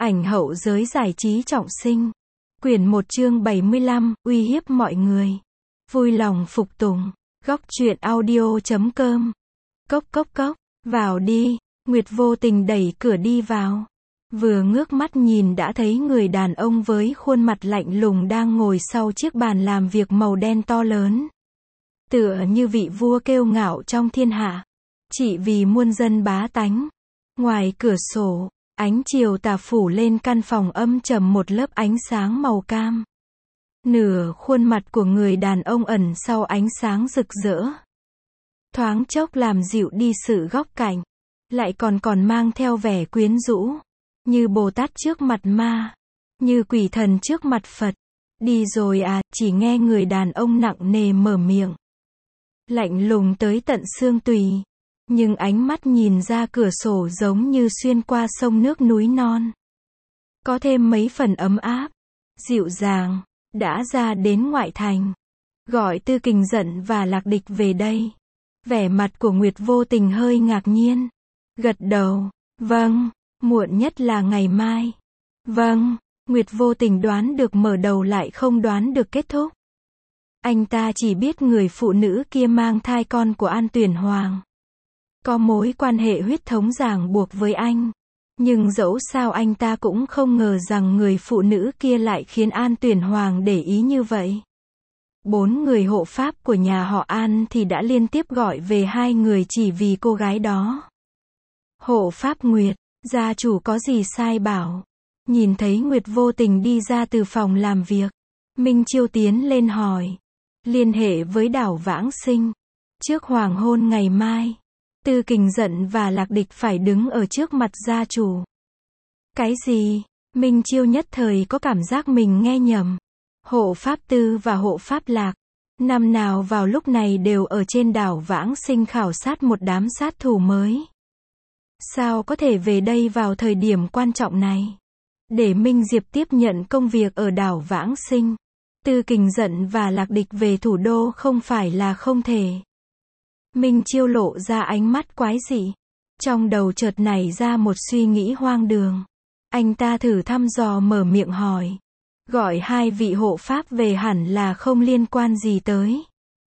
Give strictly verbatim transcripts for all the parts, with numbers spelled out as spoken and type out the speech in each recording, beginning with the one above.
Ảnh hậu giới giải trí trọng sinh. Quyển một chương bảy mươi lăm, uy hiếp mọi người. Vui lòng phục tùng. Góc truyện audio chấm com. Cốc cốc cốc, vào đi. Nguyệt vô tình đẩy cửa đi vào. Vừa ngước mắt nhìn đã thấy người đàn ông với khuôn mặt lạnh lùng đang ngồi sau chiếc bàn làm việc màu đen to lớn. Tựa như vị vua kiêu ngạo trong thiên hạ. Chỉ vì muôn dân bá tánh. Ngoài cửa sổ, ánh chiều tà phủ lên căn phòng âm trầm một lớp ánh sáng màu cam. Nửa khuôn mặt của người đàn ông ẩn sau ánh sáng rực rỡ. Thoáng chốc làm dịu đi sự góc cạnh. Lại còn còn mang theo vẻ quyến rũ. Như Bồ Tát trước mặt ma. Như quỷ thần trước mặt Phật. Đi rồi à, chỉ nghe người đàn ông nặng nề mở miệng. Lạnh lùng tới tận xương tùy. Nhưng ánh mắt nhìn ra cửa sổ giống như xuyên qua sông nước núi non. Có thêm mấy phần ấm áp, dịu dàng, đã ra đến ngoại thành. Gọi Tư Kình Giận và Lạc Địch về đây. Vẻ mặt của Nguyệt vô tình hơi ngạc nhiên. Gật đầu, vâng, muộn nhất là ngày mai. Vâng, Nguyệt vô tình đoán được mở đầu lại không đoán được kết thúc. Anh ta chỉ biết người phụ nữ kia mang thai con của An Tuyển Hoàng. Có mối quan hệ huyết thống ràng buộc với anh. Nhưng dẫu sao anh ta cũng không ngờ rằng người phụ nữ kia lại khiến An Tuyển Hoàng để ý như vậy. Bốn người hộ pháp của nhà họ An thì đã liên tiếp gọi về hai người chỉ vì cô gái đó. Hộ pháp Nguyệt, gia chủ có gì sai bảo. Nhìn thấy Nguyệt vô tình đi ra từ phòng làm việc. Minh Chiêu tiến lên hỏi. Liên hệ với Đảo Vãng Sinh. Trước hoàng hôn ngày mai. Tư Kình Giận và Lạc Địch phải đứng ở trước mặt gia chủ. Cái gì? Minh Chiêu nhất thời có cảm giác mình nghe nhầm. Hộ pháp Tư và hộ pháp Lạc. Năm nào vào lúc này đều ở trên đảo Vãng Sinh khảo sát một đám sát thủ mới. Sao có thể về đây vào thời điểm quan trọng này? Để Minh Diệp tiếp nhận công việc ở đảo Vãng Sinh. Tư Kình Giận và Lạc Địch về thủ đô không phải là không thể. Minh Chiêu lộ ra ánh mắt quái dị. Trong đầu chợt nảy ra một suy nghĩ hoang đường. Anh ta thử thăm dò mở miệng hỏi. Gọi hai vị hộ pháp về hẳn là không liên quan gì tới.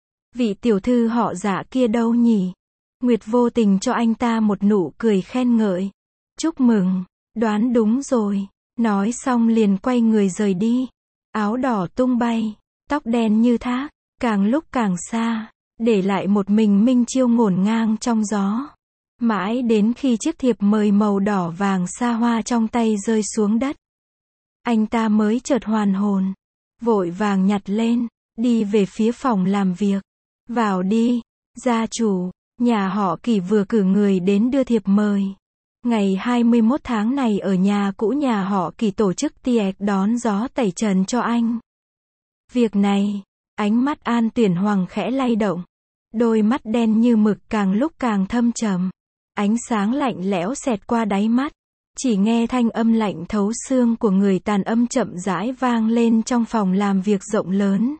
Vị tiểu thư họ Dạ kia đâu nhỉ? Nguyệt vô tình cho anh ta một nụ cười khen ngợi. Chúc mừng, đoán đúng rồi. Nói xong liền quay người rời đi. Áo đỏ tung bay, tóc đen như thác, càng lúc càng xa. Để lại một mình Minh Chiêu ngổn ngang trong gió. Mãi đến khi chiếc thiệp mời màu đỏ vàng xa hoa trong tay rơi xuống đất. Anh ta mới chợt hoàn hồn. Vội vàng nhặt lên, đi về phía phòng làm việc. Vào đi, gia chủ, nhà họ Kỳ vừa cử người đến đưa thiệp mời. Ngày hai mươi mốt tháng này ở nhà cũ nhà họ Kỳ tổ chức tiệc đón gió tẩy trần cho anh. Việc này, ánh mắt An Tuyển Hoàng khẽ lay động. Đôi mắt đen như mực càng lúc càng thâm trầm. Ánh sáng lạnh lẽo xẹt qua đáy mắt. Chỉ nghe thanh âm lạnh thấu xương của người tàn âm chậm rãi vang lên trong phòng làm việc rộng lớn.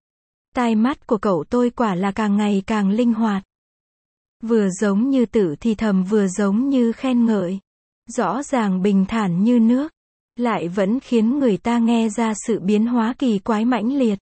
Tai mắt của cậu tôi quả là càng ngày càng linh hoạt. Vừa giống như tự thì thầm vừa giống như khen ngợi. Rõ ràng bình thản như nước. Lại vẫn khiến người ta nghe ra sự biến hóa kỳ quái mãnh liệt.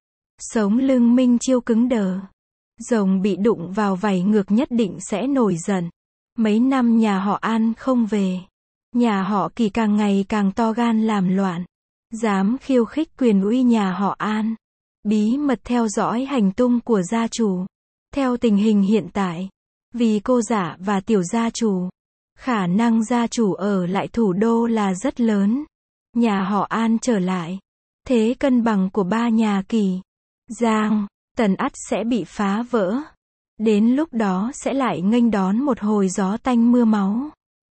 Sống lưng Minh Chiêu cứng đờ. Rồng bị đụng vào vảy ngược nhất định sẽ nổi giận. Mấy năm nhà họ An không về. Nhà họ Kỳ càng ngày càng to gan làm loạn. Dám khiêu khích quyền uy nhà họ An. Bí mật theo dõi hành tung của gia chủ. Theo tình hình hiện tại. Vì cô Dạ và tiểu gia chủ. Khả năng gia chủ ở lại thủ đô là rất lớn. Nhà họ An trở lại. Thế cân bằng của ba nhà Kỳ, Giang, Tần ắt sẽ bị phá vỡ. Đến lúc đó sẽ lại nghênh đón một hồi gió tanh mưa máu.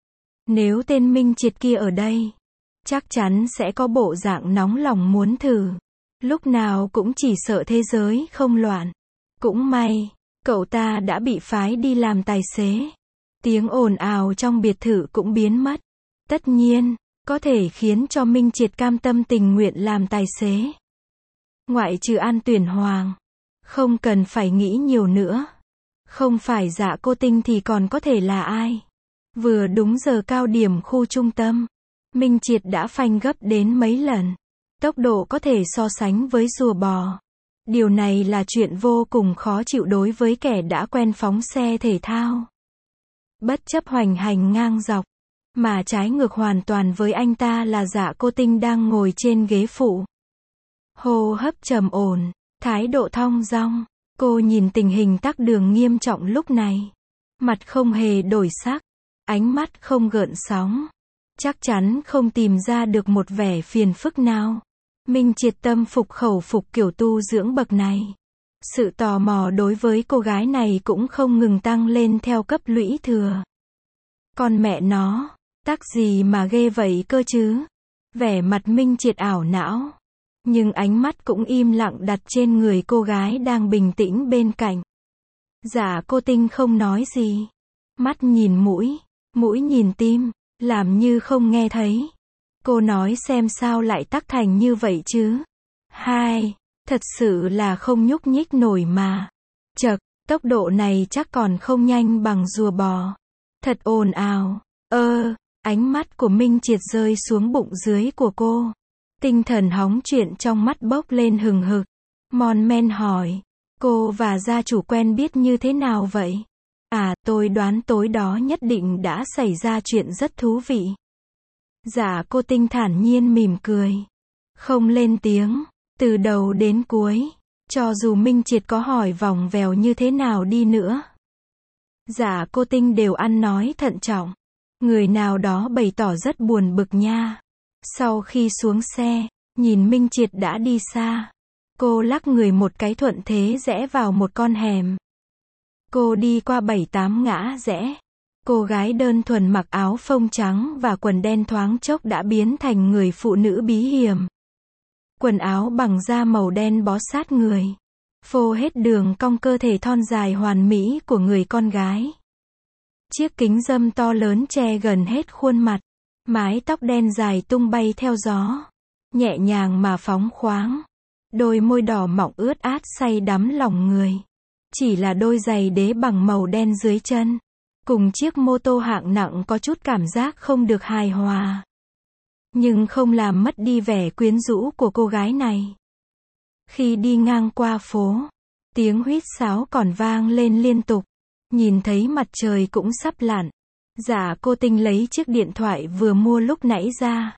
Nếu tên Minh Triệt kia ở đây, chắc chắn sẽ có bộ dạng nóng lòng muốn thử. Lúc nào cũng chỉ sợ thế giới không loạn. Cũng may, cậu ta đã bị phái đi làm tài xế. Tiếng ồn ào trong biệt thự cũng biến mất. Tất nhiên, có thể khiến cho Minh Triệt cam tâm tình nguyện làm tài xế. Ngoại trừ An Tuyển Hoàng. Không cần phải nghĩ nhiều nữa. Không phải Dạ Cô Tinh thì còn có thể là ai. Vừa đúng giờ cao điểm khu trung tâm. Minh Triệt đã phanh gấp đến mấy lần. Tốc độ có thể so sánh với rùa bò. Điều này là chuyện vô cùng khó chịu đối với kẻ đã quen phóng xe thể thao. Bất chấp hoành hành ngang dọc, mà trái ngược hoàn toàn với anh ta là Dạ Cô Tinh đang ngồi trên ghế phụ. Hô hấp trầm ổn, thái độ thong dong. Cô nhìn tình hình tắc đường nghiêm trọng lúc này. Mặt không hề đổi sắc, ánh mắt không gợn sóng. Chắc chắn không tìm ra được một vẻ phiền phức nào. Minh Triệt tâm phục khẩu phục kiểu tu dưỡng bậc này. Sự tò mò đối với cô gái này cũng không ngừng tăng lên theo cấp lũy thừa. Con mẹ nó, tắc gì mà ghê vậy cơ chứ? Vẻ mặt Minh Triệt ảo não. Nhưng ánh mắt cũng im lặng đặt trên người cô gái đang bình tĩnh bên cạnh. Dạ Cô Tinh không nói gì. Mắt nhìn mũi, mũi nhìn tim, làm như không nghe thấy. Cô nói xem sao lại tắc thành như vậy chứ? Hai, thật sự là không nhúc nhích nổi mà. Chậc, tốc độ này chắc còn không nhanh bằng rùa bò. Thật ồn ào. Ơ, ánh mắt của Minh Triệt rơi xuống bụng dưới của cô. Tinh thần hóng chuyện trong mắt bốc lên hừng hực. Mon men hỏi, cô và gia chủ quen biết như thế nào vậy? À, tôi đoán tối đó nhất định đã xảy ra chuyện rất thú vị. Dạ Cô Tinh thản nhiên mỉm cười. Không lên tiếng, từ đầu đến cuối. Cho dù Minh Triệt có hỏi vòng vèo như thế nào đi nữa. Dạ Cô Tinh đều ăn nói thận trọng. Người nào đó bày tỏ rất buồn bực nha. Sau khi xuống xe, nhìn Minh Triệt đã đi xa. Cô lắc người một cái thuận thế rẽ vào một con hẻm. Cô đi qua bảy tám ngã rẽ. Cô gái đơn thuần mặc áo phông trắng và quần đen thoáng chốc đã biến thành người phụ nữ bí hiểm. Quần áo bằng da màu đen bó sát người. Phô hết đường cong cơ thể thon dài hoàn mỹ của người con gái. Chiếc kính râm to lớn che gần hết khuôn mặt. Mái tóc đen dài tung bay theo gió. Nhẹ nhàng mà phóng khoáng. Đôi môi đỏ mọng ướt át say đắm lòng người. Chỉ là đôi giày đế bằng màu đen dưới chân. Cùng chiếc mô tô hạng nặng có chút cảm giác không được hài hòa. Nhưng không làm mất đi vẻ quyến rũ của cô gái này. Khi đi ngang qua phố, tiếng huýt sáo còn vang lên liên tục. Nhìn thấy mặt trời cũng sắp lặn. Dạ Cô Tinh lấy chiếc điện thoại vừa mua lúc nãy ra.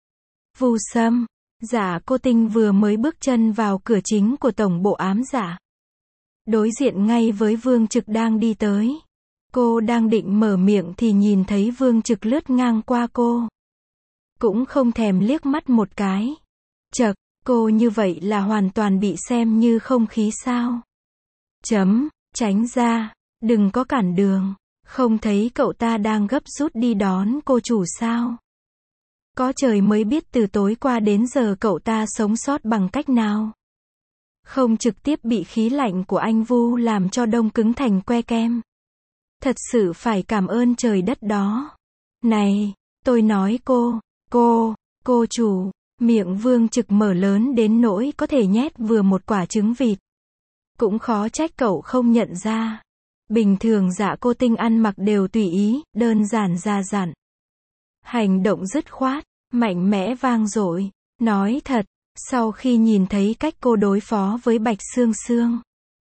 Vu Sâm, Dạ Cô Tinh vừa mới bước chân vào cửa chính của tổng bộ ám dạ. Đối diện ngay với Vương Trực đang đi tới. Cô đang định mở miệng thì nhìn thấy Vương Trực lướt ngang qua cô. Cũng không thèm liếc mắt một cái. Chậc, cô như vậy là hoàn toàn bị xem như không khí sao? Chấm, tránh ra, đừng có cản đường. Không thấy cậu ta đang gấp rút đi đón cô chủ sao? Có trời mới biết từ tối qua đến giờ cậu ta sống sót bằng cách nào. Không trực tiếp bị khí lạnh của anh Vu làm cho đông cứng thành que kem. Thật sự phải cảm ơn trời đất đó. Này, tôi nói cô, cô, cô chủ, miệng Vương Trực mở lớn đến nỗi có thể nhét vừa một quả trứng vịt. Cũng khó trách cậu không nhận ra. Bình thường Dạ Cô Tinh ăn mặc đều tùy ý, đơn giản ra dặn. Hành động dứt khoát, mạnh mẽ vang dội. Nói thật, sau khi nhìn thấy cách cô đối phó với Bạch Sương Sương,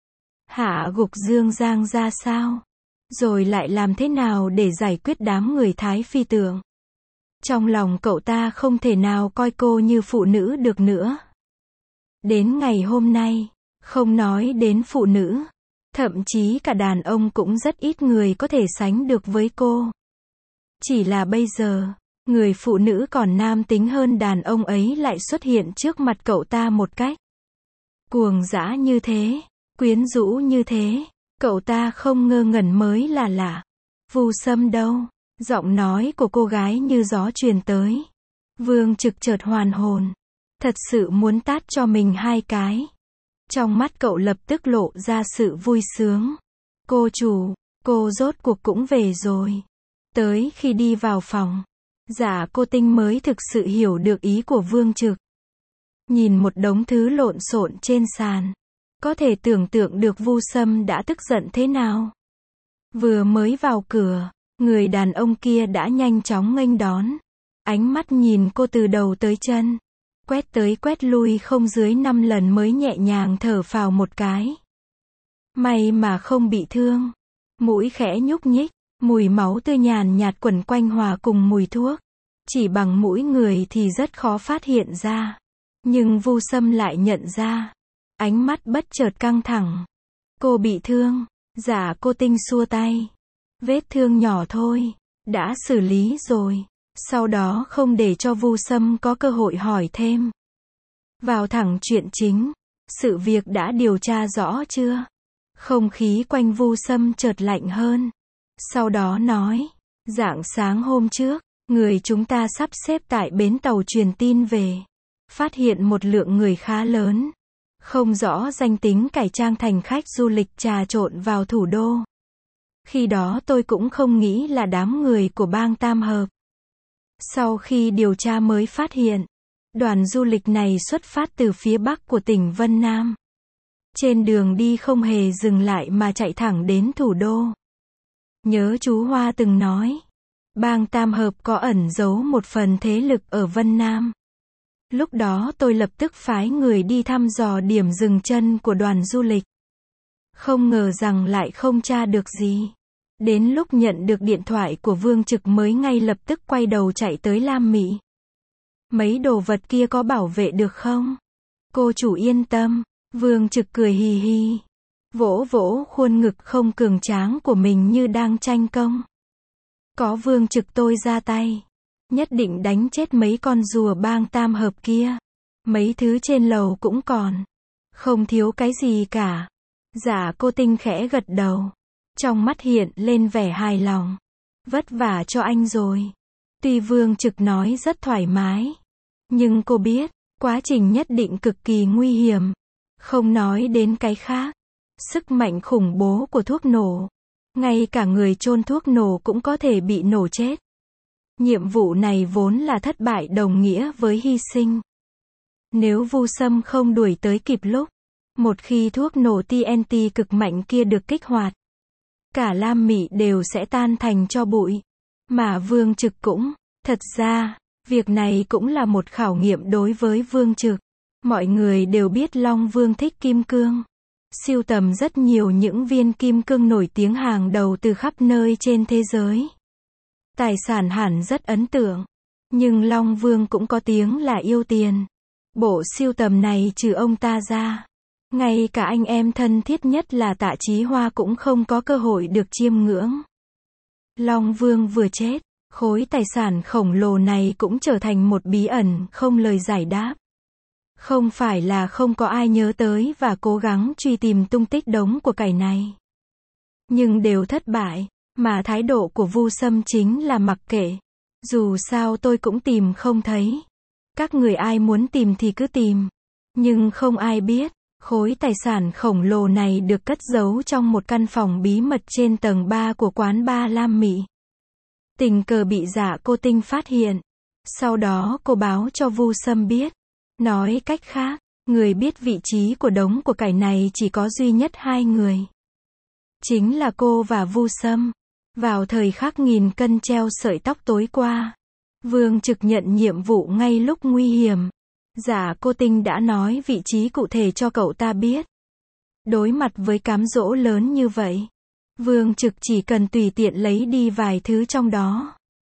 hạ gục Dương Giang ra sao, rồi lại làm thế nào để giải quyết đám người Thái Phi tưởng. Trong lòng cậu ta không thể nào coi cô như phụ nữ được nữa. Đến ngày hôm nay, không nói đến phụ nữ, thậm chí cả đàn ông cũng rất ít người có thể sánh được với cô. Chỉ là bây giờ, người phụ nữ còn nam tính hơn đàn ông ấy lại xuất hiện trước mặt cậu ta một cách cuồng dã như thế, quyến rũ như thế, cậu ta không ngơ ngẩn mới là lạ. Vu Sâm đâu? Giọng nói của cô gái như gió truyền tới. Vương Trực chợt hoàn hồn, thật sự muốn tát cho mình hai cái. Trong mắt cậu lập tức lộ ra sự vui sướng. Cô chủ, cô rốt cuộc cũng về rồi. Tới khi đi vào phòng, Dạ Cô Tinh mới thực sự hiểu được ý của Vương Trực. Nhìn một đống thứ lộn xộn trên sàn, có thể tưởng tượng được Vu Sâm đã tức giận thế nào. Vừa mới vào cửa, người đàn ông kia đã nhanh chóng nghênh đón. Ánh mắt nhìn cô từ đầu tới chân, quét tới quét lui không dưới năm lần mới nhẹ nhàng thở phào một cái. May mà không bị thương. Mũi khẽ nhúc nhích, mùi máu tươi nhàn nhạt quẩn quanh hòa cùng mùi thuốc. Chỉ bằng mũi người thì rất khó phát hiện ra. Nhưng Vu Sâm lại nhận ra. Ánh mắt bất chợt căng thẳng. Cô bị thương. Dạ cô Tinh xua tay. Vết thương nhỏ thôi. Đã xử lý rồi. Sau đó không để cho Vu Sâm có cơ hội hỏi thêm. Vào thẳng chuyện chính. Sự việc đã điều tra rõ chưa? Không khí quanh Vu Sâm chợt lạnh hơn. Sau đó nói. Rạng sáng hôm trước, người chúng ta sắp xếp tại bến tàu truyền tin về. Phát hiện một lượng người khá lớn. Không rõ danh tính cải trang thành khách du lịch trà trộn vào thủ đô. Khi đó tôi cũng không nghĩ là đám người của bang Tam Hợp. Sau khi điều tra mới phát hiện, đoàn du lịch này xuất phát từ phía bắc của tỉnh Vân Nam. Trên đường đi không hề dừng lại mà chạy thẳng đến thủ đô. Nhớ chú Hoa từng nói, bang Tam Hợp có ẩn giấu một phần thế lực ở Vân Nam. Lúc đó tôi lập tức phái người đi thăm dò điểm dừng chân của đoàn du lịch. Không ngờ rằng lại không tra được gì. Đến lúc nhận được điện thoại của Vương Trực mới ngay lập tức quay đầu chạy tới Lam Mị. Mấy đồ vật kia có bảo vệ được không? Cô chủ yên tâm. Vương Trực cười hì hì. Vỗ vỗ khuôn ngực không cường tráng của mình như đang tranh công. Có Vương Trực tôi ra tay. Nhất định đánh chết mấy con rùa bang Tam Hợp kia. Mấy thứ trên lầu cũng còn. Không thiếu cái gì cả. Dạ cô Tinh khẽ gật đầu. Trong mắt hiện lên vẻ hài lòng. Vất vả cho anh rồi. Tuy Vương Trực nói rất thoải mái. Nhưng cô biết, quá trình nhất định cực kỳ nguy hiểm. Không nói đến cái khác. Sức mạnh khủng bố của thuốc nổ. Ngay cả người chôn thuốc nổ cũng có thể bị nổ chết. Nhiệm vụ này vốn là thất bại đồng nghĩa với hy sinh. Nếu Vu Sâm không đuổi tới kịp lúc, một khi thuốc nổ T N T cực mạnh kia được kích hoạt, cả Lam Mị đều sẽ tan thành tro bụi. Mà Vương Trực cũng, thật ra, việc này cũng là một khảo nghiệm đối với Vương Trực. Mọi người đều biết Long Vương thích kim cương. Sưu tầm rất nhiều những viên kim cương nổi tiếng hàng đầu từ khắp nơi trên thế giới. Tài sản hẳn rất ấn tượng. Nhưng Long Vương cũng có tiếng là yêu tiền. Bộ sưu tầm này trừ ông ta ra, ngay cả anh em thân thiết nhất là Tạ Chí Hoa cũng không có cơ hội được chiêm ngưỡng. Long Vương vừa chết, khối tài sản khổng lồ này cũng trở thành một bí ẩn không lời giải đáp. Không phải là không có ai nhớ tới và cố gắng truy tìm tung tích đống của cải này. Nhưng đều thất bại, mà thái độ của Vu Sâm chính là mặc kệ. Dù sao tôi cũng tìm không thấy. Các người ai muốn tìm thì cứ tìm. Nhưng không ai biết, khối tài sản khổng lồ này được cất giấu trong một căn phòng bí mật trên tầng ba của quán bar Lam Mị. Tình cờ bị Dạ cô Tinh phát hiện. Sau đó cô báo cho Vu Sâm biết. Nói cách khác, người biết vị trí của đống của cải này chỉ có duy nhất hai người. Chính là cô và Vu Sâm. Vào thời khắc nghìn cân treo sợi tóc tối qua, Vương Trực nhận nhiệm vụ ngay lúc nguy hiểm. Dạ cô Tinh đã nói vị trí cụ thể cho cậu ta biết. Đối mặt với cám dỗ lớn như vậy, Vương Trực chỉ cần tùy tiện lấy đi vài thứ trong đó.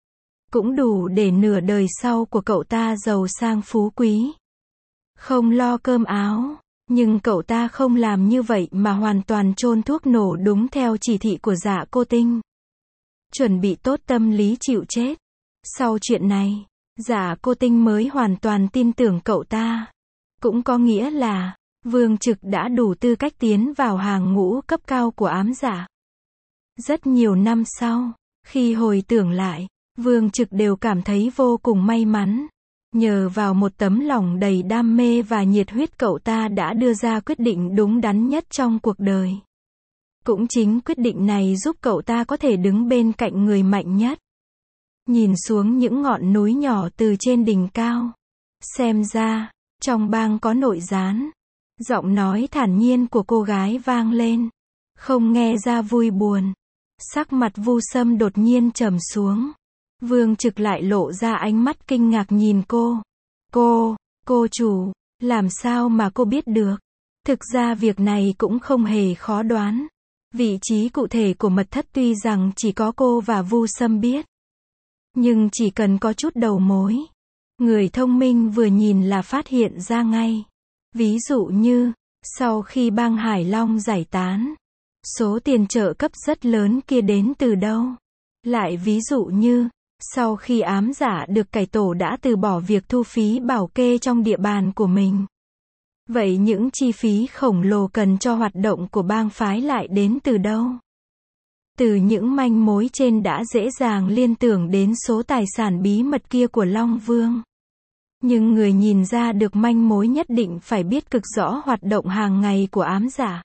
Cũng đủ để nửa đời sau của cậu ta giàu sang phú quý. Không lo cơm áo. Nhưng cậu ta không làm như vậy mà hoàn toàn chôn thuốc nổ đúng theo chỉ thị của Dạ cô Tinh. Chuẩn bị tốt tâm lý chịu chết. Sau chuyện này, Dạ cô Tinh mới hoàn toàn tin tưởng cậu ta. Cũng có nghĩa là, Vương Trực đã đủ tư cách tiến vào hàng ngũ cấp cao của ám giả. Rất nhiều năm sau, khi hồi tưởng lại, Vương Trực đều cảm thấy vô cùng may mắn. Nhờ vào một tấm lòng đầy đam mê và nhiệt huyết cậu ta đã đưa ra quyết định đúng đắn nhất trong cuộc đời. Cũng chính quyết định này giúp cậu ta có thể đứng bên cạnh người mạnh nhất. Nhìn xuống những ngọn núi nhỏ từ trên đỉnh cao. Xem ra, trong bang có nội gián. Giọng nói thản nhiên của cô gái vang lên. Không nghe ra vui buồn. Sắc mặt Vu Sâm đột nhiên trầm xuống. Vương Trực lại lộ ra ánh mắt kinh ngạc nhìn cô. Cô, cô chủ, làm sao mà cô biết được? Thực ra việc này cũng không hề khó đoán. Vị trí cụ thể của mật thất tuy rằng chỉ có cô và Vu Sâm biết. Nhưng chỉ cần có chút đầu mối, người thông minh vừa nhìn là phát hiện ra ngay. Ví dụ như, sau khi bang Hải Long giải tán, số tiền trợ cấp rất lớn kia đến từ đâu? Lại ví dụ như, sau khi ám giả được cải tổ đã từ bỏ việc thu phí bảo kê trong địa bàn của mình. Vậy những chi phí khổng lồ cần cho hoạt động của bang phái lại đến từ đâu? Từ những manh mối trên đã dễ dàng liên tưởng đến số tài sản bí mật kia của Long Vương. Nhưng người nhìn ra được manh mối nhất định phải biết cực rõ hoạt động hàng ngày của ám giả.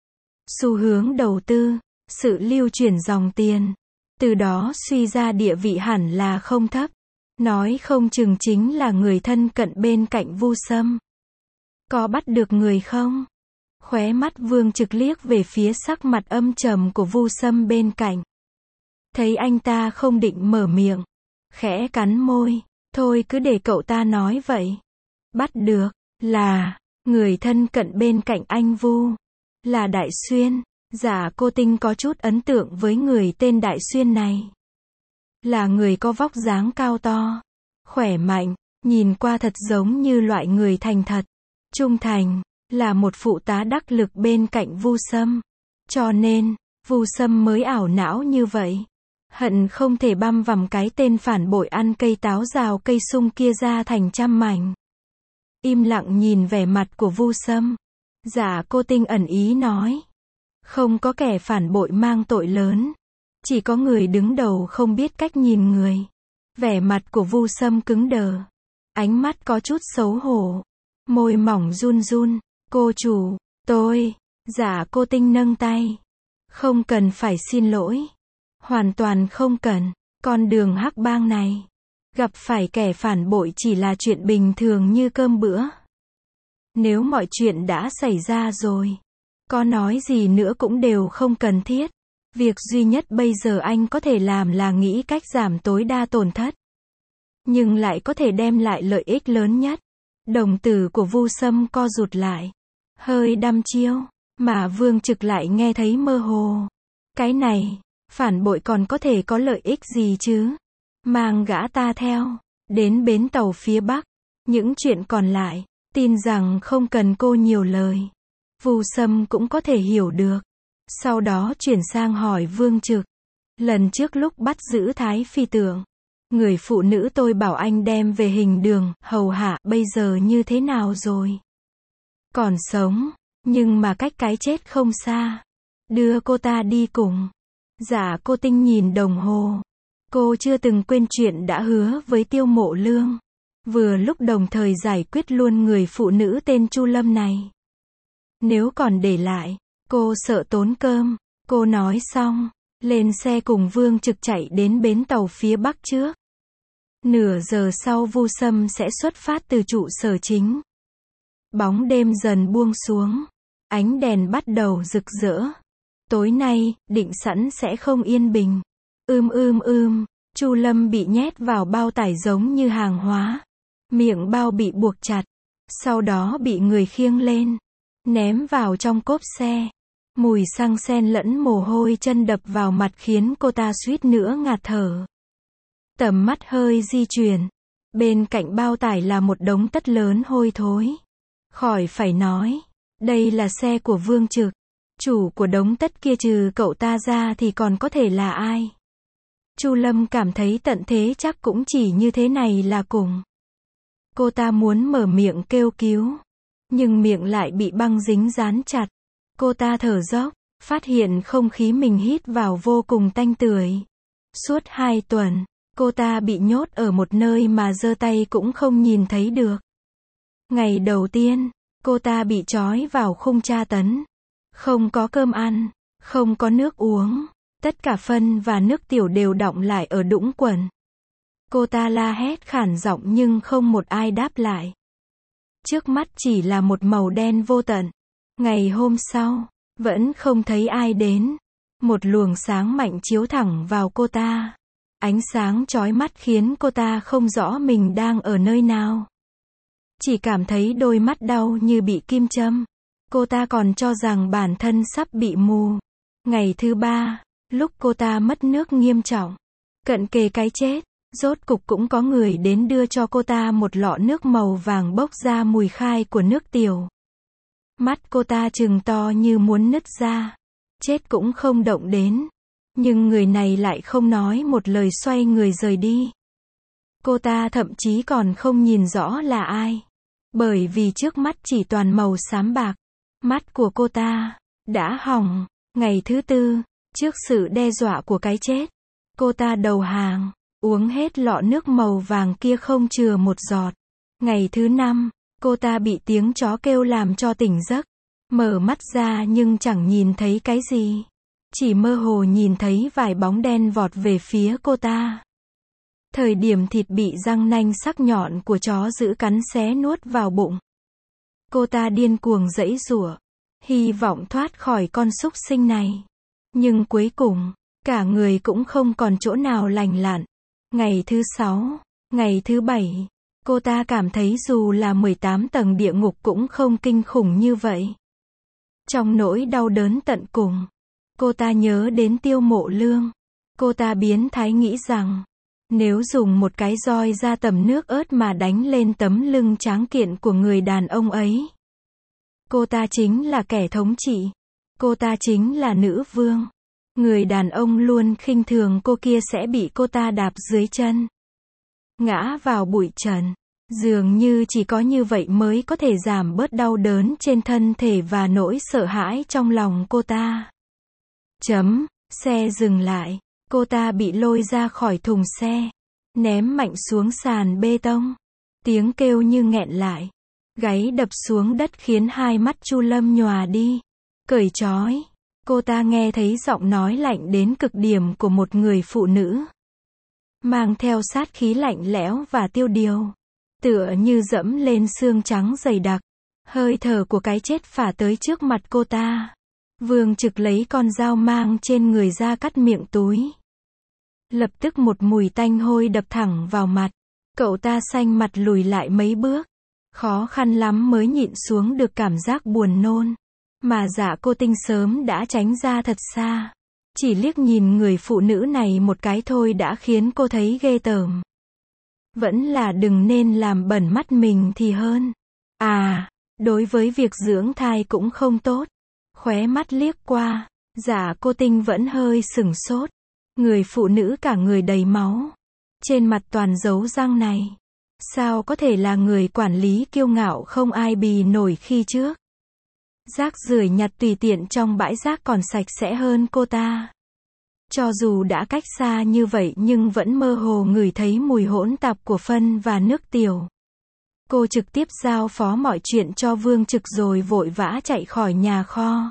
Xu hướng đầu tư, sự lưu chuyển dòng tiền. Từ đó suy ra địa vị hẳn là không thấp. Nói không chừng chính là người thân cận bên cạnh Vu Sâm. Có bắt được người không? Khóe mắt Vương Trực liếc về phía sắc mặt âm trầm của Vu Sâm bên cạnh. Thấy anh ta không định mở miệng, khẽ cắn môi. Thôi cứ để cậu ta nói vậy. Bắt được, là, người thân cận bên cạnh anh Vu. Là Đại Xuyên. Dạ Cô Tinh có chút ấn tượng với người tên Đại Xuyên này. Là người có vóc dáng cao to, khỏe mạnh, nhìn qua thật giống như loại người thành thật, trung thành, là một phụ tá đắc lực bên cạnh Vu Sâm. Cho nên, Vu Sâm mới ảo não như vậy. Hận không thể băm vằm cái tên phản bội ăn cây táo rào cây sung kia ra thành trăm mảnh. Im lặng nhìn vẻ mặt của Vu Sâm. Dạ Cô Tinh ẩn ý nói. Không có kẻ phản bội mang tội lớn. Chỉ có người đứng đầu không biết cách nhìn người. Vẻ mặt của Vu Sâm cứng đờ. Ánh mắt có chút xấu hổ. Môi mỏng run run. Cô chủ, tôi. Dạ Cô Tinh nâng tay. Không cần phải xin lỗi. Hoàn toàn không cần. Con đường hắc bang này, gặp phải kẻ phản bội chỉ là chuyện bình thường như cơm bữa. Nếu mọi chuyện đã xảy ra rồi, có nói gì nữa cũng đều không cần thiết. Việc duy nhất bây giờ anh có thể làm là nghĩ cách giảm tối đa tổn thất, nhưng lại có thể đem lại lợi ích lớn nhất. Đồng tử của Vu Sâm co rụt lại, hơi đăm chiêu, mà Vương Trực lại nghe thấy mơ hồ. Cái này, phản bội còn có thể có lợi ích gì chứ? Mang gã ta theo, đến bến tàu phía Bắc. Những chuyện còn lại, tin rằng không cần cô nhiều lời. Vu Sâm cũng có thể hiểu được. Sau đó chuyển sang hỏi Vương Trực. Lần trước lúc bắt giữ Thái Phi Tưởng, người phụ nữ tôi bảo anh đem về hình đường, hầu hạ, bây giờ như thế nào rồi? Còn sống, nhưng mà cách cái chết không xa. Đưa cô ta đi cùng. Dạ Cô Tinh nhìn đồng hồ. Cô chưa từng quên chuyện đã hứa với Tiêu Mộ Lương. Vừa lúc đồng thời giải quyết luôn người phụ nữ tên Chu Lâm này. Nếu còn để lại, cô sợ tốn cơm. Cô nói xong, lên xe cùng Vương Trực chạy đến bến tàu phía Bắc trước. Nửa giờ sau Vu Sâm sẽ xuất phát từ trụ sở chính. Bóng đêm dần buông xuống. Ánh đèn bắt đầu rực rỡ. Tối nay, định sẵn sẽ không yên bình. Ưm ưm ưm, Chu Lâm bị nhét vào bao tải giống như hàng hóa. Miệng bao bị buộc chặt. Sau đó bị người khiêng lên. Ném vào trong cốp xe. Mùi xăng xen lẫn mồ hôi chân đập vào mặt khiến cô ta suýt nữa ngạt thở. Tầm mắt hơi di chuyển. Bên cạnh bao tải là một đống tất lớn hôi thối. Khỏi phải nói. Đây là xe của Vương Trực. Chủ của đống tất kia trừ cậu ta ra thì còn có thể là ai? Chu Lâm cảm thấy tận thế chắc cũng chỉ như thế này là cùng. Cô ta muốn mở miệng kêu cứu, nhưng miệng lại bị băng dính dán chặt. Cô ta thở dốc, phát hiện không khí mình hít vào vô cùng tanh tưởi. Suốt hai tuần, cô ta bị nhốt ở một nơi mà giơ tay cũng không nhìn thấy được. Ngày đầu tiên, cô ta bị trói vào khung tra tấn. Không có cơm ăn, không có nước uống. Tất cả phân và nước tiểu đều đọng lại ở đũng quần. Cô ta la hét khản giọng nhưng không một ai đáp lại. Trước mắt chỉ là một màu đen vô tận. Ngày hôm sau, vẫn không thấy ai đến. Một luồng sáng mạnh chiếu thẳng vào cô ta. Ánh sáng chói mắt khiến cô ta không rõ mình đang ở nơi nào. Chỉ cảm thấy đôi mắt đau như bị kim châm. Cô ta còn cho rằng bản thân sắp bị mù. Ngày thứ ba, lúc cô ta mất nước nghiêm trọng, cận kề cái chết, rốt cục cũng có người đến đưa cho cô ta một lọ nước màu vàng bốc ra mùi khai của nước tiểu. Mắt cô ta trừng to như muốn nứt ra. Chết cũng không động đến. Nhưng người này lại không nói một lời xoay người rời đi. Cô ta thậm chí còn không nhìn rõ là ai. Bởi vì trước mắt chỉ toàn màu xám bạc. Mắt của cô ta đã hỏng. Ngày thứ tư, trước sự đe dọa của cái chết, cô ta đầu hàng, uống hết lọ nước màu vàng kia không chừa một giọt. Ngày thứ năm, cô ta bị tiếng chó kêu làm cho tỉnh giấc. Mở mắt ra nhưng chẳng nhìn thấy cái gì. Chỉ mơ hồ nhìn thấy vài bóng đen vọt về phía cô ta. Thời điểm thịt bị răng nanh sắc nhọn của chó giữ cắn xé nuốt vào bụng. Cô ta điên cuồng giãy giụa, hy vọng thoát khỏi con súc sinh này. Nhưng cuối cùng, cả người cũng không còn chỗ nào lành lặn. Ngày thứ sáu, ngày thứ bảy, cô ta cảm thấy dù là mười tám tầng địa ngục cũng không kinh khủng như vậy. Trong nỗi đau đớn tận cùng, cô ta nhớ đến Tiêu Mộ Lương. Cô ta biến thái nghĩ rằng, nếu dùng một cái roi ra tầm nước ớt mà đánh lên tấm lưng tráng kiện của người đàn ông ấy, cô ta chính là kẻ thống trị. Cô ta chính là nữ vương. Người đàn ông luôn khinh thường cô kia sẽ bị cô ta đạp dưới chân, ngã vào bụi trần. Dường như chỉ có như vậy mới có thể giảm bớt đau đớn trên thân thể và nỗi sợ hãi trong lòng cô ta. Chấm, xe dừng lại. Cô ta bị lôi ra khỏi thùng xe, ném mạnh xuống sàn bê tông. Tiếng kêu như nghẹn lại. Gáy đập xuống đất khiến hai mắt Chu Lâm nhòa đi. Cởi trói. Cô ta nghe thấy giọng nói lạnh đến cực điểm của một người phụ nữ, mang theo sát khí lạnh lẽo và tiêu điều, tựa như dẫm lên xương trắng dày đặc. Hơi thở của cái chết phả tới trước mặt cô ta. Vương Trực lấy con dao mang trên người ra cắt miệng túi. Lập tức một mùi tanh hôi đập thẳng vào mặt. Cậu ta xanh mặt lùi lại mấy bước. Khó khăn lắm mới nhịn xuống được cảm giác buồn nôn. Mà Dạ Cô Tinh sớm đã tránh ra thật xa. Chỉ liếc nhìn người phụ nữ này một cái thôi đã khiến cô thấy ghê tởm. Vẫn là đừng nên làm bẩn mắt mình thì hơn. À, đối với việc dưỡng thai cũng không tốt. Khóe mắt liếc qua, Dạ Cô Tinh vẫn hơi sửng sốt. Người phụ nữ cả người đầy máu, trên mặt toàn dấu răng này, sao có thể là người quản lý kiêu ngạo không ai bì nổi khi trước. Rác rưởi nhặt tùy tiện trong bãi rác còn sạch sẽ hơn cô ta. Cho dù đã cách xa như vậy nhưng vẫn mơ hồ ngửi thấy mùi hỗn tạp của phân và nước tiểu. Cô trực tiếp giao phó mọi chuyện cho Vương Trực rồi vội vã chạy khỏi nhà kho.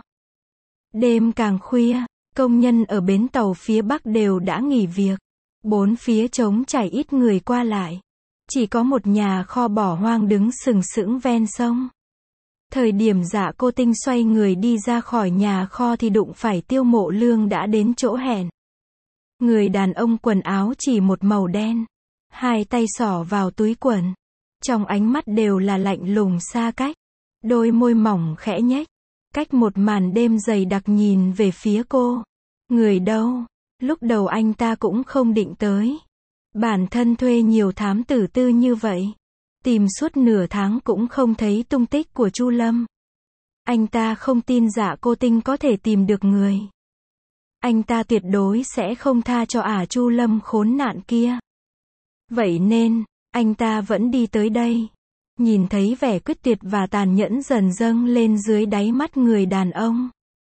Đêm càng khuya, công nhân ở bến tàu phía Bắc đều đã nghỉ việc. Bốn phía trống trải ít người qua lại. Chỉ có một nhà kho bỏ hoang đứng sừng sững ven sông. Thời điểm Dạ Cô Tinh xoay người đi ra khỏi nhà kho thì đụng phải Tiêu Mộ Lương đã đến chỗ hẹn. Người đàn ông quần áo chỉ một màu đen, hai tay xỏ vào túi quần, trong ánh mắt đều là lạnh lùng xa cách, đôi môi mỏng khẽ nhếch, cách một màn đêm dày đặc nhìn về phía cô. Người đâu? Lúc đầu anh ta cũng không định tới. Bản thân thuê nhiều thám tử tư như vậy, tìm suốt nửa tháng cũng không thấy tung tích của Chu Lâm. Anh ta không tin Dạ Cô Tinh có thể tìm được người. Anh ta tuyệt đối sẽ không tha cho ả Chu Lâm khốn nạn kia. Vậy nên, anh ta vẫn đi tới đây. Nhìn thấy vẻ quyết tuyệt và tàn nhẫn dần dâng lên dưới đáy mắt người đàn ông.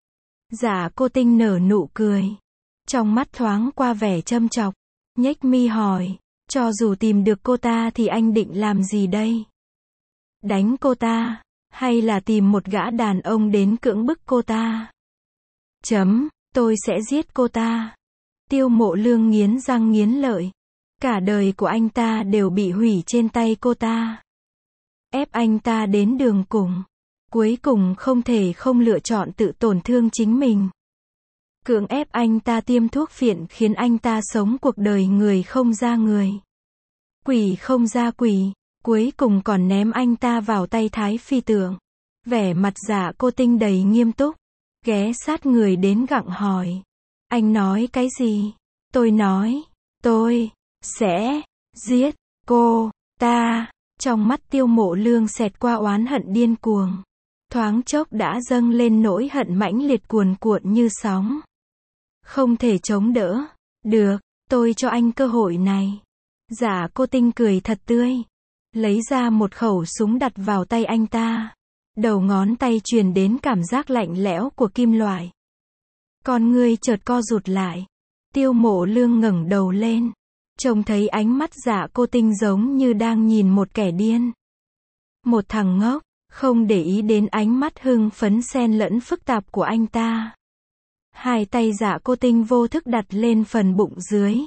Dạ Cô Tinh nở nụ cười. Trong mắt thoáng qua vẻ châm chọc. Nhếch mi hỏi, cho dù tìm được cô ta thì anh định làm gì đây? Đánh cô ta, hay là tìm một gã đàn ông đến cưỡng bức cô ta? Chấm, tôi sẽ giết cô ta. Tiêu Mộ Lương nghiến răng nghiến lợi. Cả đời của anh ta đều bị hủy trên tay cô ta. Ép anh ta đến đường cùng. Cuối cùng không thể không lựa chọn tự tổn thương chính mình. cưỡng ép anh ta tiêm thuốc phiện khiến anh ta sống cuộc đời người không ra người, quỷ không ra quỷ, cuối cùng còn ném anh ta vào tay Thái Phi Tưởng. Vẻ mặt Dạ Cô Tinh đầy nghiêm túc, ghé sát người đến gặng hỏi. Anh nói cái gì? Tôi nói, tôi sẽ giết cô ta. Trong mắt Tiêu Mộ Lương xẹt qua oán hận điên cuồng. Thoáng chốc đã dâng lên nỗi hận mãnh liệt cuồn cuộn như sóng. Không thể chống đỡ. Được, tôi cho anh cơ hội này. Dạ Cô Tinh cười thật tươi. Lấy ra một khẩu súng đặt vào tay anh ta. Đầu ngón tay truyền đến cảm giác lạnh lẽo của kim loại. Con ngươi chợt co rụt lại. Tiêu Mộ Lương ngẩng đầu lên. Trông thấy ánh mắt Dạ Cô Tinh giống như đang nhìn một kẻ điên. Một thằng ngốc, không để ý đến ánh mắt hưng phấn xen lẫn phức tạp của anh ta. Hai tay Dạ Cô Tinh vô thức đặt lên phần bụng dưới.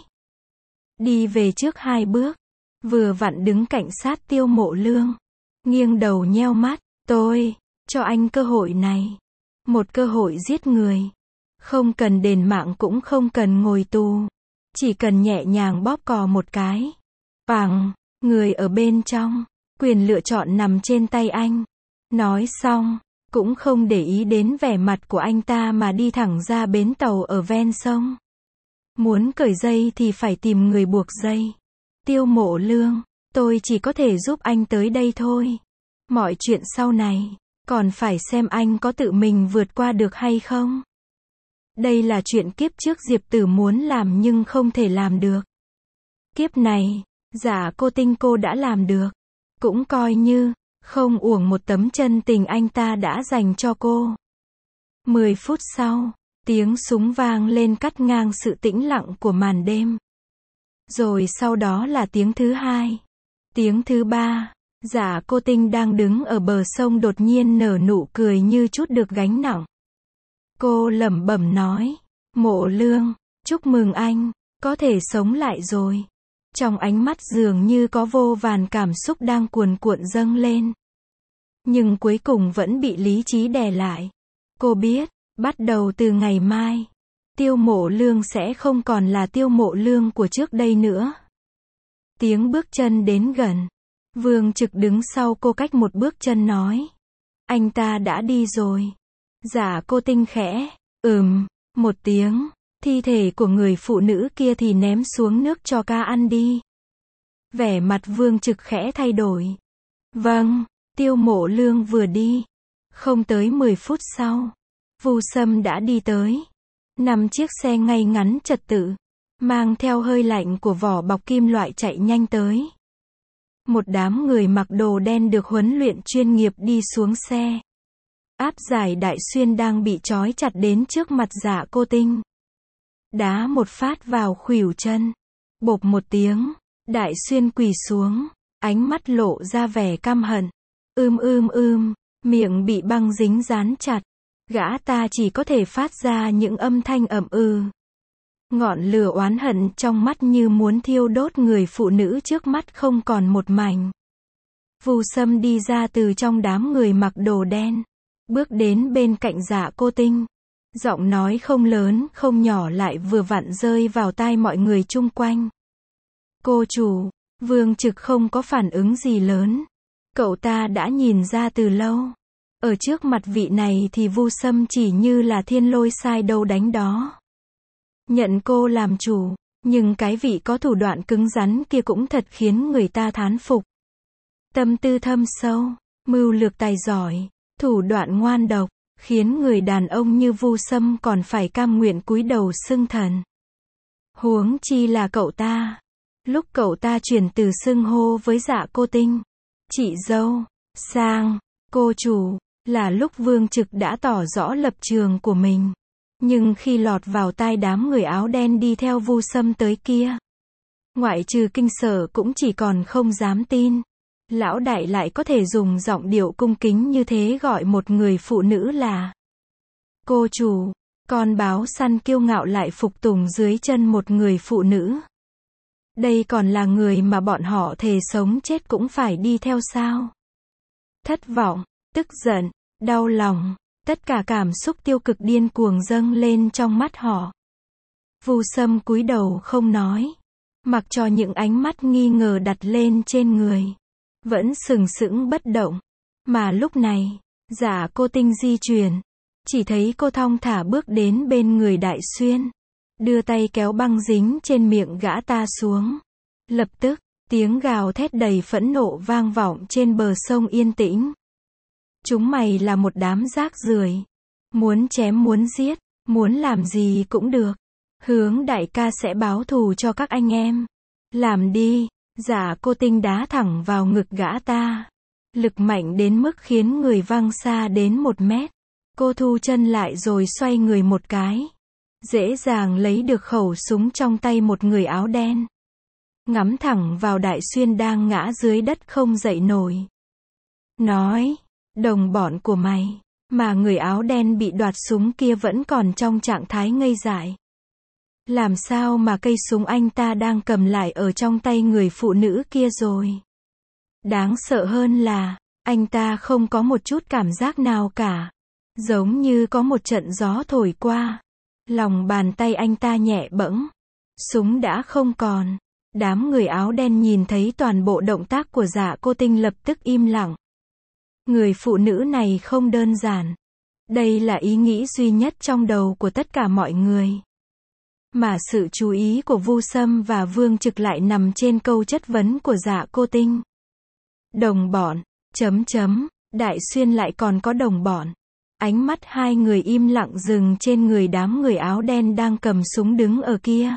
Đi về trước hai bước. Vừa vặn đứng cạnh sát Tiêu Mộ Lương. Nghiêng đầu nheo mắt. Tôi cho anh cơ hội này. Một cơ hội giết người. Không cần đền mạng cũng không cần ngồi tù. Chỉ cần nhẹ nhàng bóp cò một cái. Bằng, người ở bên trong. Quyền lựa chọn nằm trên tay anh. Nói xong, cũng không để ý đến vẻ mặt của anh ta mà đi thẳng ra bến tàu ở ven sông. Muốn cởi dây thì phải tìm người buộc dây. Tiêu Mộ Lương, tôi chỉ có thể giúp anh tới đây thôi. Mọi chuyện sau này, còn phải xem anh có tự mình vượt qua được hay không. Đây là chuyện kiếp trước Diệp Tử muốn làm nhưng không thể làm được. Kiếp này, Dạ Cô Tinh cô đã làm được. Cũng coi như, không uổng một tấm chân tình anh ta đã dành cho cô. Mười phút sau, tiếng súng vang lên cắt ngang sự tĩnh lặng của màn đêm. Rồi sau đó là tiếng thứ hai. Tiếng thứ ba. Dạ Cô Tinh đang đứng ở bờ sông đột nhiên nở nụ cười như chút được gánh nặng. Cô lẩm bẩm nói. Mộ Lương, chúc mừng anh, có thể sống lại rồi. Trong ánh mắt dường như có vô vàn cảm xúc đang cuồn cuộn dâng lên. Nhưng cuối cùng vẫn bị lý trí đè lại. Cô biết, bắt đầu từ ngày mai, Tiêu Mộ Lương sẽ không còn là Tiêu Mộ Lương của trước đây nữa. Tiếng bước chân đến gần. Vương Trực đứng sau cô cách một bước chân nói. Anh ta đã đi rồi. Dạ Cô Tinh khẽ, ừm, một tiếng. Thi thể của người phụ nữ kia thì ném xuống nước cho cá ăn đi. Vẻ mặt Vương Trực khẽ thay đổi. Vâng, Tiêu Mộ Lương vừa đi. Không tới mười phút sau, Vu Sâm đã đi tới. Năm chiếc xe ngay ngắn trật tự, mang theo hơi lạnh của vỏ bọc kim loại chạy nhanh tới. Một đám người mặc đồ đen được huấn luyện chuyên nghiệp đi xuống xe. Áp giải Đại Xuyên đang bị trói chặt đến trước mặt Dạ Cô Tinh. Đá một phát vào khuỷu chân. Bộp một tiếng, Đại Xuyên quỳ xuống, ánh mắt lộ ra vẻ căm hận. Ưm ưm ưm, miệng bị băng dính dán chặt. Gã ta chỉ có thể phát ra những âm thanh ậm ừ. Ngọn lửa oán hận trong mắt như muốn thiêu đốt người phụ nữ trước mắt không còn một mảnh. Vu Sâm đi ra từ trong đám người mặc đồ đen. Bước đến bên cạnh Dạ Cô Tinh. Giọng nói không lớn không nhỏ lại vừa vặn rơi vào tai mọi người chung quanh. Cô chủ, Vương Trực không có phản ứng gì lớn. Cậu ta đã nhìn ra từ lâu. Ở trước mặt vị này thì Vu Sâm chỉ như là thiên lôi sai đâu đánh đó. Nhận cô làm chủ, nhưng cái vị có thủ đoạn cứng rắn kia cũng thật khiến người ta thán phục. Tâm tư thâm sâu, mưu lược tài giỏi, thủ đoạn ngoan độc, khiến người đàn ông như Vu Sâm còn phải cam nguyện cúi đầu xưng thần. Huống chi là cậu ta. Lúc cậu ta chuyển từ xưng hô với Dạ Cô Tinh, chị dâu, sang, cô chủ, là lúc Vương Trực đã tỏ rõ lập trường của mình. Nhưng khi lọt vào tai đám người áo đen đi theo Vu Sâm tới kia, ngoại trừ kinh sở cũng chỉ còn không dám tin. Lão đại lại có thể dùng giọng điệu cung kính như thế gọi một người phụ nữ là cô chủ. Con báo săn kiêu ngạo lại phục tùng dưới chân một người phụ nữ. Đây còn là người mà bọn họ thề sống chết cũng phải đi theo sao? Thất vọng, tức giận, đau lòng, Tất cả cảm xúc tiêu cực điên cuồng dâng lên trong mắt họ. Vu Sâm cúi đầu không nói, mặc cho những ánh mắt nghi ngờ đặt lên trên người. Vẫn sừng sững bất động. Mà lúc này, Dạ Cô Tinh di chuyển. Chỉ thấy cô thong thả bước đến bên người Đại Xuyên. Đưa tay kéo băng dính trên miệng gã ta xuống. Lập tức, tiếng gào thét đầy phẫn nộ vang vọng trên bờ sông yên tĩnh. Chúng mày là một đám rác rưởi. Muốn chém muốn giết, muốn làm gì cũng được. Hướng đại ca sẽ báo thù cho các anh em. Làm đi. Dạ Cô Tinh đá thẳng vào ngực gã ta. Lực mạnh đến mức khiến người văng xa đến một mét. Cô thu chân lại rồi xoay người một cái. Dễ dàng lấy được khẩu súng trong tay một người áo đen. Ngắm thẳng vào Đại Xuyên đang ngã dưới đất không dậy nổi. Nói, đồng bọn của mày. Mà người áo đen bị đoạt súng kia vẫn còn trong trạng thái ngây dại. Làm sao mà cây súng anh ta đang cầm lại ở trong tay người phụ nữ kia rồi. Đáng sợ hơn là, anh ta không có một chút cảm giác nào cả. Giống như có một trận gió thổi qua. Lòng bàn tay anh ta nhẹ bẫng. Súng đã không còn. Đám người áo đen nhìn thấy toàn bộ động tác của Dạ Cô Tinh lập tức im lặng. Người phụ nữ này không đơn giản. Đây là ý nghĩ duy nhất trong đầu của tất cả mọi người. Mà sự chú ý của Vu Sâm và Vương Trực lại nằm trên câu chất vấn của Dạ Cô Tinh. Đồng bọn, chấm chấm, Đại Xuyên lại còn có đồng bọn. Ánh mắt hai người im lặng dừng trên người đám người áo đen đang cầm súng đứng ở kia.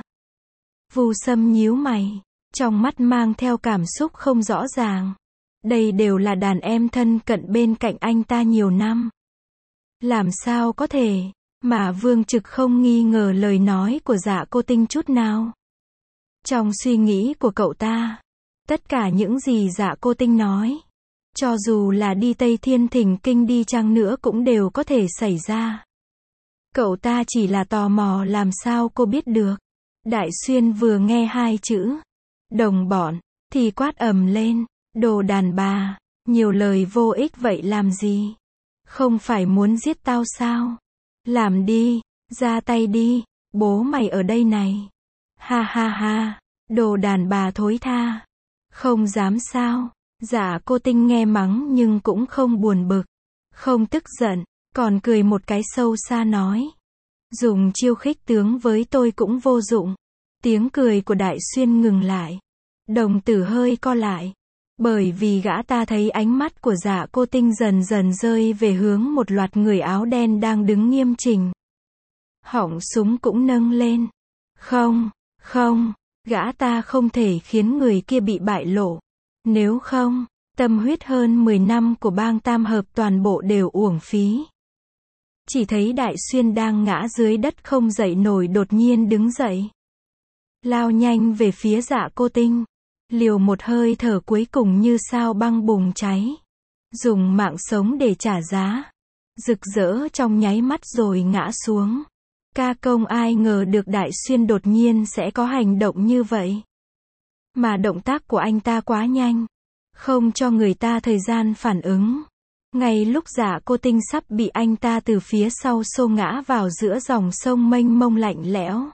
Vu Sâm nhíu mày, trong mắt mang theo cảm xúc không rõ ràng. Đây đều là đàn em thân cận bên cạnh anh ta nhiều năm. Làm sao có thể, mà Vương Trực không nghi ngờ lời nói của Dạ Cô Tinh chút nào. Trong suy nghĩ của cậu ta, tất cả những gì Dạ Cô Tinh nói, cho dù là đi Tây Thiên Thỉnh Kinh đi chăng nữa cũng đều có thể xảy ra. Cậu ta chỉ là tò mò làm sao cô biết được. Đại Xuyên vừa nghe hai chữ đồng bọn, thì quát ầm lên, đồ đàn bà, nhiều lời vô ích vậy làm gì? Không phải muốn giết tao sao? Làm đi, ra tay đi, bố mày ở đây này. Ha ha ha, đồ đàn bà thối tha. Không dám sao? Dạ Cô Tinh nghe mắng nhưng cũng không buồn bực, không tức giận, còn cười một cái sâu xa nói. Dùng chiêu khích tướng với tôi cũng vô dụng. Tiếng cười của Đại Xuyên ngừng lại. Đồng tử hơi co lại. Bởi vì gã ta thấy ánh mắt của Dạ Cô Tinh dần dần rơi về hướng một loạt người áo đen đang đứng nghiêm chỉnh. Họng súng cũng nâng lên. Không, không, gã ta không thể khiến người kia bị bại lộ. Nếu không, tâm huyết hơn mười năm của bang Tam Hợp toàn bộ đều uổng phí. Chỉ thấy Đại Xuyên đang ngã dưới đất không dậy nổi đột nhiên đứng dậy. Lao nhanh về phía Dạ Cô Tinh. Liều một hơi thở cuối cùng như sao băng bùng cháy. Dùng mạng sống để trả giá. Rực rỡ trong nháy mắt rồi ngã xuống. Ca công ai ngờ được Đại Xuyên đột nhiên sẽ có hành động như vậy. Mà động tác của anh ta quá nhanh. Không cho người ta thời gian phản ứng. Ngay lúc Dạ Cô Tinh sắp bị anh ta từ phía sau xô ngã vào giữa dòng sông mênh mông lạnh lẽo.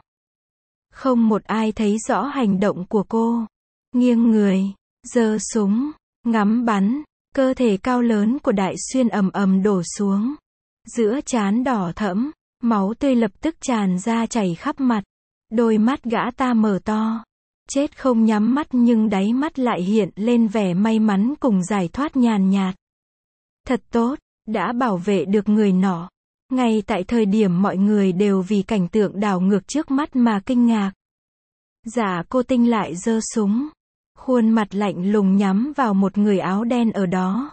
Không một ai thấy rõ hành động của cô. Nghiêng người, giơ súng, ngắm bắn, cơ thể cao lớn của Đại Xuyên ầm ầm đổ xuống. Giữa trán đỏ thẫm, máu tươi lập tức tràn ra chảy khắp mặt. Đôi mắt gã ta mở to. Chết không nhắm mắt nhưng đáy mắt lại hiện lên vẻ may mắn cùng giải thoát nhàn nhạt. Thật tốt, đã bảo vệ được người nọ. Ngay tại thời điểm mọi người đều vì cảnh tượng đảo ngược trước mắt mà kinh ngạc. Dạ Cô Tinh lại giơ súng. Khuôn mặt lạnh lùng nhắm vào một người áo đen ở đó.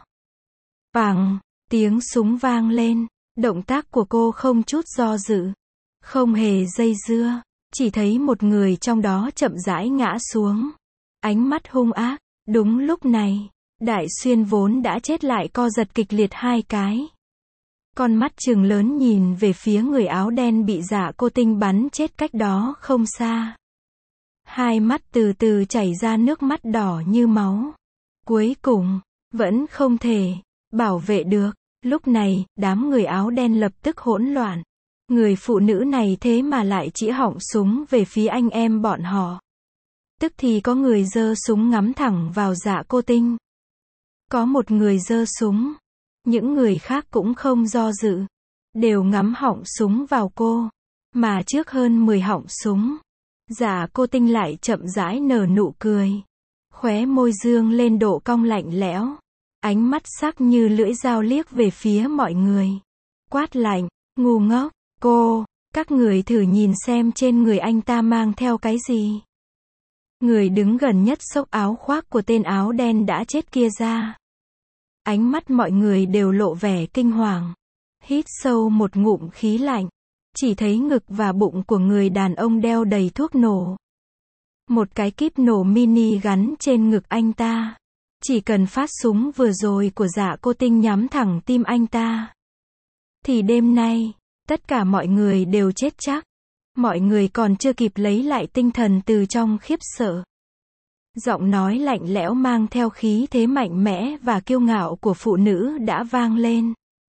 Bàng, tiếng súng vang lên. Động tác của cô không chút do dự. Không hề dây dưa. Chỉ thấy một người trong đó chậm rãi ngã xuống. Ánh mắt hung ác. Đúng lúc này, Đại Xuyên vốn đã chết lại co giật kịch liệt hai cái. Con mắt trừng lớn nhìn về phía người áo đen bị Dạ Cô Tinh bắn chết cách đó không xa. Hai mắt từ từ chảy ra nước mắt đỏ như máu. Cuối cùng, vẫn không thể bảo vệ được. Lúc này, đám người áo đen lập tức hỗn loạn. Người phụ nữ này thế mà lại chĩa họng súng về phía anh em bọn họ. Tức thì có người giơ súng ngắm thẳng vào Dạ Cô Tinh. Có một người giơ súng. Những người khác cũng không do dự. Đều ngắm họng súng vào cô. Mà trước hơn mười họng súng, Dạ Cô Tinh lại chậm rãi nở nụ cười. Khóe môi dương lên độ cong lạnh lẽo. Ánh mắt sắc như lưỡi dao liếc về phía mọi người. Quát lạnh, ngu ngốc, cô, các người thử nhìn xem trên người anh ta mang theo cái gì. Người đứng gần nhất xốc áo khoác của tên áo đen đã chết kia ra. Ánh mắt mọi người đều lộ vẻ kinh hoàng. Hít sâu một ngụm khí lạnh. Chỉ thấy ngực và bụng của người đàn ông đeo đầy thuốc nổ. Một cái kíp nổ mini gắn trên ngực anh ta. Chỉ cần phát súng vừa rồi của Dạ Cô Tinh nhắm thẳng tim anh ta, thì đêm nay, tất cả mọi người đều chết chắc. Mọi người còn chưa kịp lấy lại tinh thần từ trong khiếp sợ. Giọng nói lạnh lẽo mang theo khí thế mạnh mẽ và kiêu ngạo của phụ nữ đã vang lên.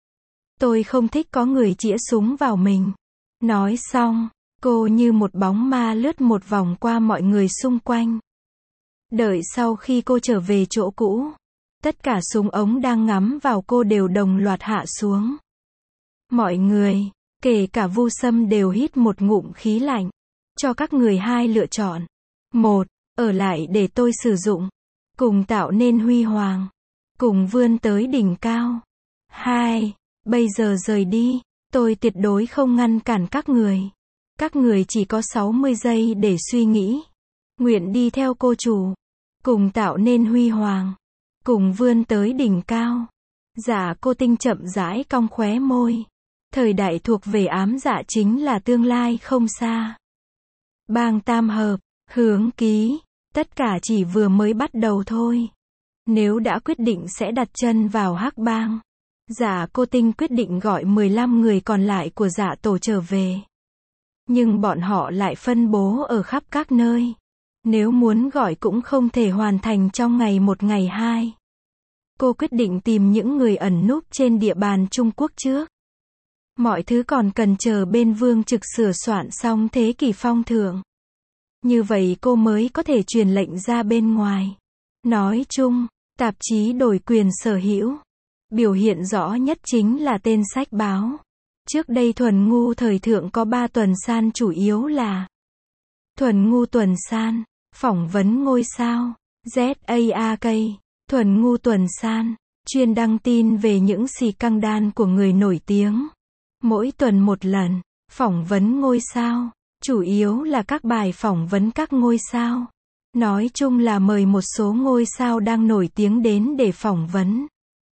Tôi không thích có người chĩa súng vào mình. Nói xong, cô như một bóng ma lướt một vòng qua mọi người xung quanh. Đợi sau khi cô trở về chỗ cũ, tất cả súng ống đang ngắm vào cô đều đồng loạt hạ xuống. Mọi người, kể cả Vu Sâm đều hít một ngụm khí lạnh. Cho các người hai lựa chọn. Một, ở lại để tôi sử dụng. Cùng tạo nên huy hoàng. Cùng vươn tới đỉnh cao. Hai, bây giờ rời đi. Tôi tuyệt đối không ngăn cản các người. Các người chỉ có sáu mươi giây để suy nghĩ. Nguyện đi theo cô chủ. Cùng tạo nên huy hoàng. Cùng vươn tới đỉnh cao. Dạ Cô Tinh chậm rãi cong khóe môi. Thời đại thuộc về ám dạ chính là tương lai không xa. Bang tam hợp, hướng ký, tất cả chỉ vừa mới bắt đầu thôi. Nếu đã quyết định sẽ đặt chân vào hắc bang, Dạ Cô Tinh quyết định gọi mười lăm người còn lại của Dạ tổ trở về. Nhưng bọn họ lại phân bố ở khắp các nơi. Nếu muốn gọi cũng không thể hoàn thành trong ngày một ngày hai. Cô quyết định tìm những người ẩn núp trên địa bàn Trung Quốc trước. Mọi thứ còn cần chờ bên Vương Trực sửa soạn xong thế kỷ phong thượng. Như vậy cô mới có thể truyền lệnh ra bên ngoài. Nói chung, tạp chí đổi quyền sở hữu. Biểu hiện rõ nhất chính là tên sách báo. Trước đây Thuần Ngu thời thượng có ba tuần san chủ yếu là Thuần Ngu tuần san, phỏng vấn ngôi sao, Z A A K, Thuần Ngu tuần san, chuyên đăng tin về những xì căng đan của người nổi tiếng. Mỗi tuần một lần, phỏng vấn ngôi sao, chủ yếu là các bài phỏng vấn các ngôi sao. Nói chung là mời một số ngôi sao đang nổi tiếng đến để phỏng vấn.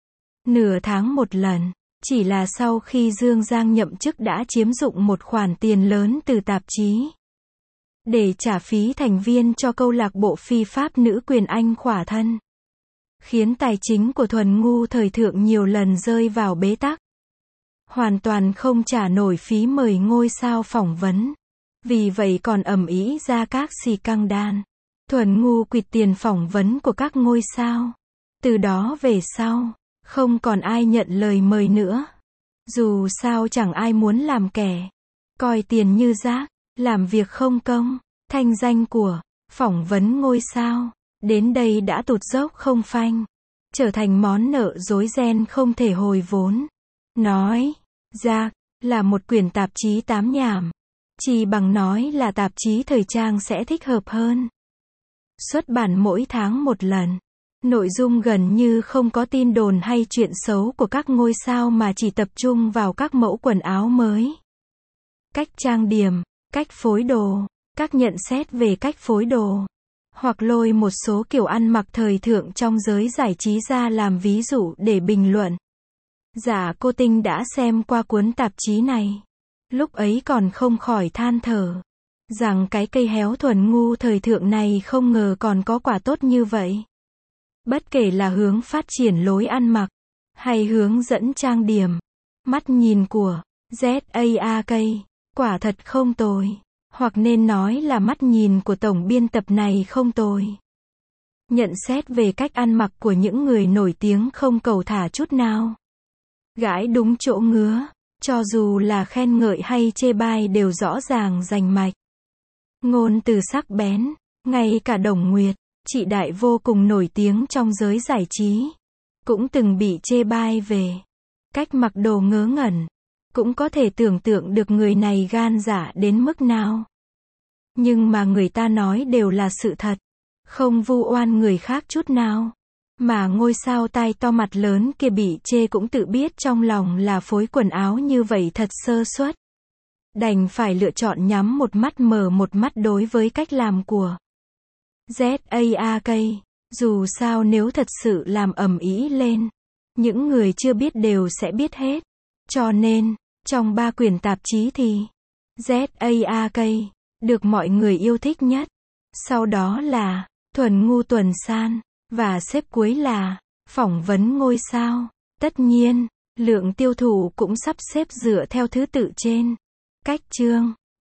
Nửa tháng một lần, chỉ là sau khi Dương Giang nhậm chức đã chiếm dụng một khoản tiền lớn từ tạp chí. Để trả phí thành viên cho câu lạc bộ phi pháp nữ quyền Anh khỏa thân. Khiến tài chính của Thuần Ngu thời thượng nhiều lần rơi vào bế tắc. Hoàn toàn không trả nổi phí mời ngôi sao phỏng vấn. Vì vậy còn ầm ĩ ra các xì căng đan. Thuần Ngu quỵt tiền phỏng vấn của các ngôi sao. Từ đó về sau, không còn ai nhận lời mời nữa. Dù sao chẳng ai muốn làm kẻ coi tiền như rác, làm việc không công. Thanh danh của phỏng vấn ngôi sao đến đây đã tụt dốc không phanh, trở thành món nợ rối ren không thể hồi vốn. Nói ra là một quyển tạp chí tám nhảm, chỉ bằng nói là tạp chí thời trang sẽ thích hợp hơn. Xuất bản mỗi tháng một lần. Nội dung gần như không có tin đồn hay chuyện xấu của các ngôi sao mà chỉ tập trung vào các mẫu quần áo mới, cách trang điểm, cách phối đồ, các nhận xét về cách phối đồ, hoặc lôi một số kiểu ăn mặc thời thượng trong giới giải trí ra làm ví dụ để bình luận. Dạ Cô Tinh đã xem qua cuốn tạp chí này. Lúc ấy còn không khỏi than thở rằng cái cây héo Thuần Ngu thời thượng này không ngờ còn có quả tốt như vậy. Bất kể là hướng phát triển lối ăn mặc, hay hướng dẫn trang điểm, mắt nhìn của Z A A K, quả thật không tồi. Hoặc nên nói là mắt nhìn của tổng biên tập này không tồi. Nhận xét về cách ăn mặc của những người nổi tiếng không cầu thả chút nào. Gãi đúng chỗ ngứa. Cho dù là khen ngợi hay chê bai đều rõ ràng rành mạch. Ngôn từ sắc bén. Ngay cả Đồng Nguyệt, chị đại vô cùng nổi tiếng trong giới giải trí, cũng từng bị chê bai về cách mặc đồ ngớ ngẩn. Cũng có thể tưởng tượng được người này gan dạ đến mức nào. Nhưng mà người ta nói đều là sự thật. Không vu oan người khác chút nào. Mà ngôi sao tai to mặt lớn kia bị chê cũng tự biết trong lòng là phối quần áo như vậy thật sơ suất. Đành phải lựa chọn nhắm một mắt mở một mắt đối với cách làm của zak. Dù sao nếu thật sự làm ầm ĩ lên, những người chưa biết đều sẽ biết hết. Cho nên, trong ba quyển tạp chí thì zak được mọi người yêu thích nhất. Sau đó là Thuần Ngu Tuần San, và xếp cuối là Phỏng vấn ngôi sao. Tất nhiên, lượng tiêu thụ cũng sắp xếp dựa theo thứ tự trên cách chương.